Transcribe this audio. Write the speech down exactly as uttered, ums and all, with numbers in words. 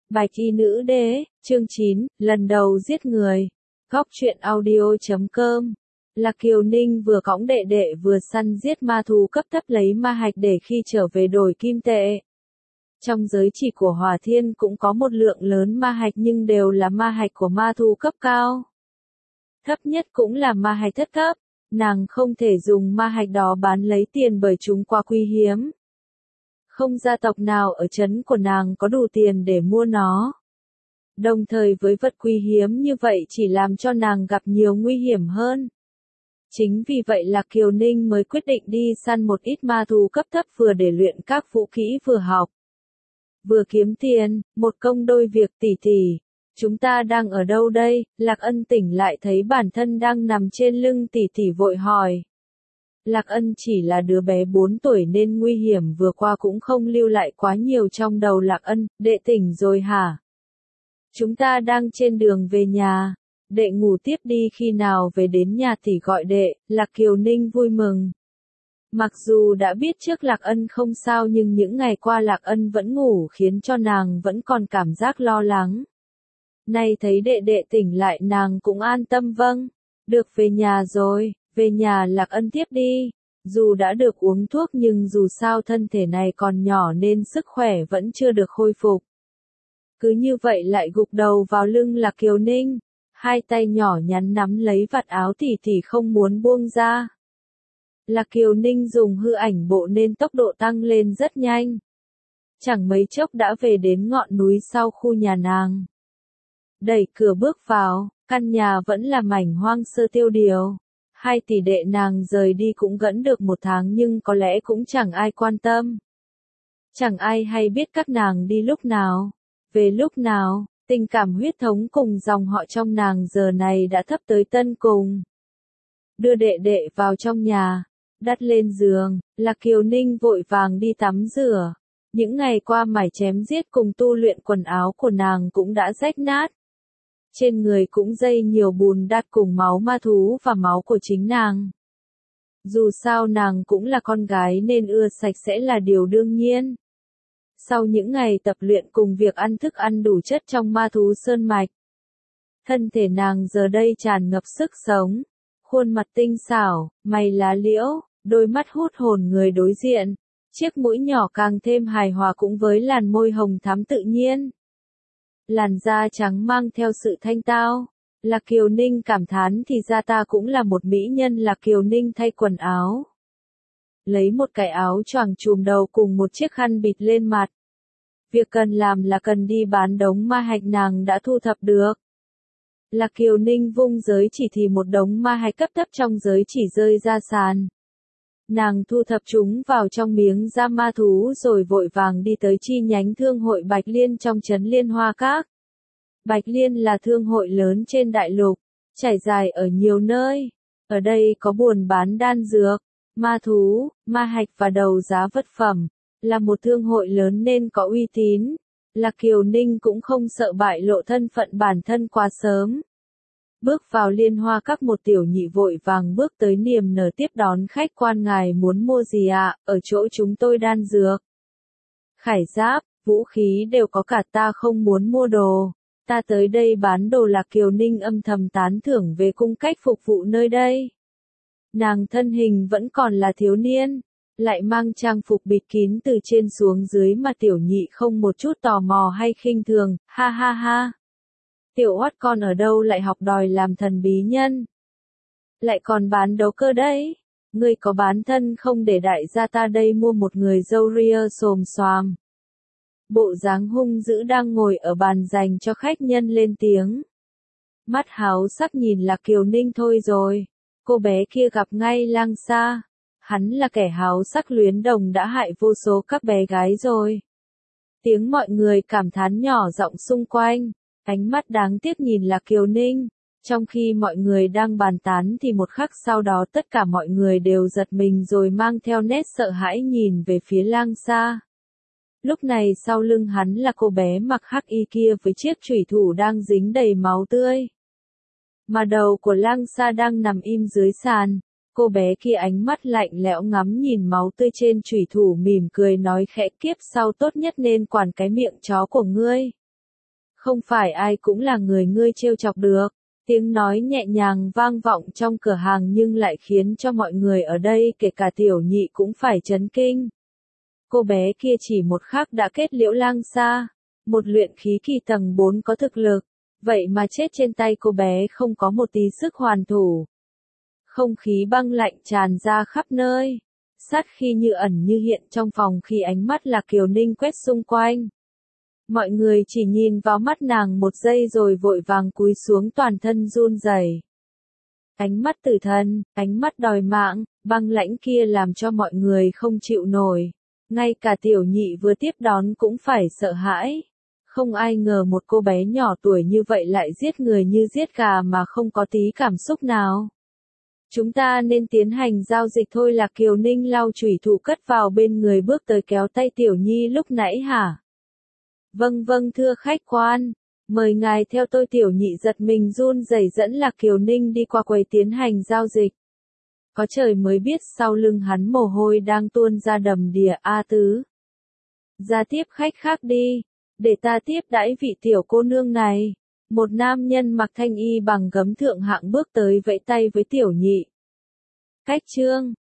Bạch y nữ đế, chương chín, lần đầu giết người. Góc truyện audio chấm com. Lạc Kiều Ninh vừa cõng đệ đệ vừa săn giết ma thú cấp thấp lấy ma hạch để khi trở về đổi kim tệ. Trong giới chỉ của Hỏa Thiên cũng có một lượng lớn ma hạch nhưng đều là ma hạch của ma thú cấp cao. Thấp nhất cũng là ma hạch thất cấp, nàng không thể dùng ma hạch đó bán lấy tiền bởi chúng quá quý hiếm. Không gia tộc nào ở trấn của nàng có đủ tiền để mua nó. Đồng thời với vật quý hiếm như vậy chỉ làm cho nàng gặp nhiều nguy hiểm hơn. Chính vì vậy Lạc Kiều Ninh mới quyết định đi săn một ít ma thú cấp thấp vừa để luyện các vũ kỹ vừa học. Vừa kiếm tiền, một công đôi việc. Tỷ tỷ, chúng ta đang ở đâu đây? Lạc Ân tỉnh lại thấy bản thân đang nằm trên lưng tỷ tỷ vội hỏi. Lạc Ân chỉ là đứa bé bốn tuổi nên nguy hiểm vừa qua cũng không lưu lại quá nhiều trong đầu Lạc Ân. Đệ tỉnh rồi hả? Chúng ta đang trên đường về nhà. Đệ ngủ tiếp đi, khi nào về đến nhà tỷ gọi đệ. Lạc Kiều Ninh vui mừng. Mặc dù đã biết trước Lạc Ân không sao nhưng những ngày qua Lạc Ân vẫn ngủ khiến cho nàng vẫn còn cảm giác lo lắng. Nay thấy đệ đệ tỉnh lại nàng cũng an tâm. Vâng, được về nhà rồi, về nhà. Lạc Ân tiếp đi. Dù đã được uống thuốc nhưng dù sao thân thể này còn nhỏ nên sức khỏe vẫn chưa được khôi phục. Cứ như vậy lại gục đầu vào lưng Lạc Kiều Ninh, hai tay nhỏ nhắn nắm lấy vạt áo tỷ tỷ không muốn buông ra. Lạc Kiều Ninh dùng hư ảnh bộ nên tốc độ tăng lên rất nhanh. Chẳng mấy chốc đã về đến ngọn núi sau khu nhà nàng. Đẩy cửa bước vào, căn nhà vẫn là mảnh hoang sơ tiêu điều. Hai tỷ đệ nàng rời đi cũng vẫn được một tháng nhưng có lẽ cũng chẳng ai quan tâm. Chẳng ai hay biết các nàng đi lúc nào, về lúc nào. Tình cảm huyết thống cùng dòng họ trong nàng giờ này đã thấp tới tân cùng. Đưa đệ đệ vào trong nhà, đặt lên giường, Lạc Kiều Ninh vội vàng đi tắm rửa. Những ngày qua mải chém giết cùng tu luyện, quần áo của nàng cũng đã rách nát. Trên người cũng dây nhiều bùn đát cùng máu ma thú và máu của chính nàng. Dù sao nàng cũng là con gái nên ưa sạch sẽ là điều đương nhiên. Sau những ngày tập luyện cùng việc ăn thức ăn đủ chất trong ma thú sơn mạch, thân thể nàng giờ đây tràn ngập sức sống, khuôn mặt tinh xảo, mày lá liễu, đôi mắt hút hồn người đối diện, chiếc mũi nhỏ càng thêm hài hòa cũng với làn môi hồng thắm tự nhiên. Làn da trắng mang theo sự thanh tao. Lạc Kiều Ninh cảm thán thì ra ta cũng là một mỹ nhân. Lạc Kiều Ninh thay quần áo, lấy một cái áo choàng trùm đầu cùng một chiếc khăn bịt lên mặt. Việc cần làm là cần đi bán đống ma hạch nàng đã thu thập được. Lạc Kiều Ninh vung giới chỉ thì một đống ma hạch cấp thấp trong giới chỉ rơi ra sàn. Nàng thu thập chúng vào trong miếng da ma thú rồi vội vàng đi tới chi nhánh thương hội Bạch Liên trong trấn Liên Hoa Các. Bạch Liên là thương hội lớn trên đại lục, trải dài ở nhiều nơi. Ở đây có buôn bán đan dược, ma thú, ma hạch và đầu giá vật phẩm, là một thương hội lớn nên có uy tín. Lạc Kiều Ninh cũng không sợ bại lộ thân phận bản thân quá sớm. Bước vào Liên Hoa Các, một tiểu nhị vội vàng bước tới niềm nở tiếp đón khách quan. Ngài muốn mua gì ạ? Ở chỗ chúng tôi đan dược, khải giáp, vũ khí đều có cả. Ta không muốn mua đồ, ta tới đây bán đồ. Lạc Kiều Ninh âm thầm tán thưởng về cung cách phục vụ nơi đây. Nàng thân hình vẫn còn là thiếu niên, lại mang trang phục bịt kín từ trên xuống dưới mà tiểu nhị không một chút tò mò hay khinh thường. Ha ha ha. Tiểu oát con ở đâu lại học đòi làm thần bí nhân? Lại còn bán đấu cơ đấy. Ngươi có bán thân không để đại gia ta đây mua một người râu ria xồm xoàm. Bộ dáng hung dữ đang ngồi ở bàn dành cho khách nhân lên tiếng. Mắt háo sắc nhìn Lạc Kiều Ninh. Thôi rồi, cô bé kia gặp ngay Lang Sa. Hắn là kẻ háo sắc luyến đồng đã hại vô số các bé gái rồi. Tiếng mọi người cảm thán nhỏ giọng xung quanh. Ánh mắt đáng tiếc nhìn Lạc Kiều Ninh. Trong khi mọi người đang bàn tán thì một khắc sau đó tất cả mọi người đều giật mình rồi mang theo nét sợ hãi nhìn về phía Lang Sa. Lúc này sau lưng hắn là cô bé mặc hắc y kia với chiếc chủy thủ đang dính đầy máu tươi. Mà đầu của Lang Sa đang nằm im dưới sàn. Cô bé kia ánh mắt lạnh lẽo ngắm nhìn máu tươi trên chủy thủ, mỉm cười nói khẽ, kiếp sau tốt nhất nên quản cái miệng chó của ngươi. Không phải ai cũng là người ngươi trêu chọc được. Tiếng nói nhẹ nhàng vang vọng trong cửa hàng nhưng lại khiến cho mọi người ở đây kể cả tiểu nhị cũng phải chấn kinh. Cô bé kia chỉ một khắc đã kết liễu lang xa, một luyện khí kỳ tầng bốn có thực lực, vậy mà chết trên tay cô bé không có một tí sức hoàn thủ. Không khí băng lạnh tràn ra khắp nơi, sát khí như ẩn như hiện trong phòng khi ánh mắt Lạc Kiều Ninh quét xung quanh. Mọi người chỉ nhìn vào mắt nàng một giây rồi vội vàng cúi xuống toàn thân run rẩy. Ánh mắt tử thần, ánh mắt đòi mạng, băng lãnh kia làm cho mọi người không chịu nổi. Ngay cả tiểu nhị vừa tiếp đón cũng phải sợ hãi. Không ai ngờ một cô bé nhỏ tuổi như vậy lại giết người như giết gà mà không có tí cảm xúc nào. Chúng ta nên tiến hành giao dịch thôi. Lạc Kiều Ninh lau chùy thủ cất vào bên người bước tới kéo tay Tiểu Nhi lúc nãy hả? Vâng vâng thưa khách quan, mời ngài theo tôi. Tiểu nhị giật mình run rẩy dẫn Lạc Kiều Ninh đi qua quầy tiến hành giao dịch. Có trời mới biết sau lưng hắn mồ hôi đang tuôn ra đầm đìa. A Tứ, ra tiếp khách khác đi, để ta tiếp đãi vị tiểu cô nương này. Một nam nhân mặc thanh y bằng gấm thượng hạng bước tới vẫy tay với tiểu nhị. Khách trương,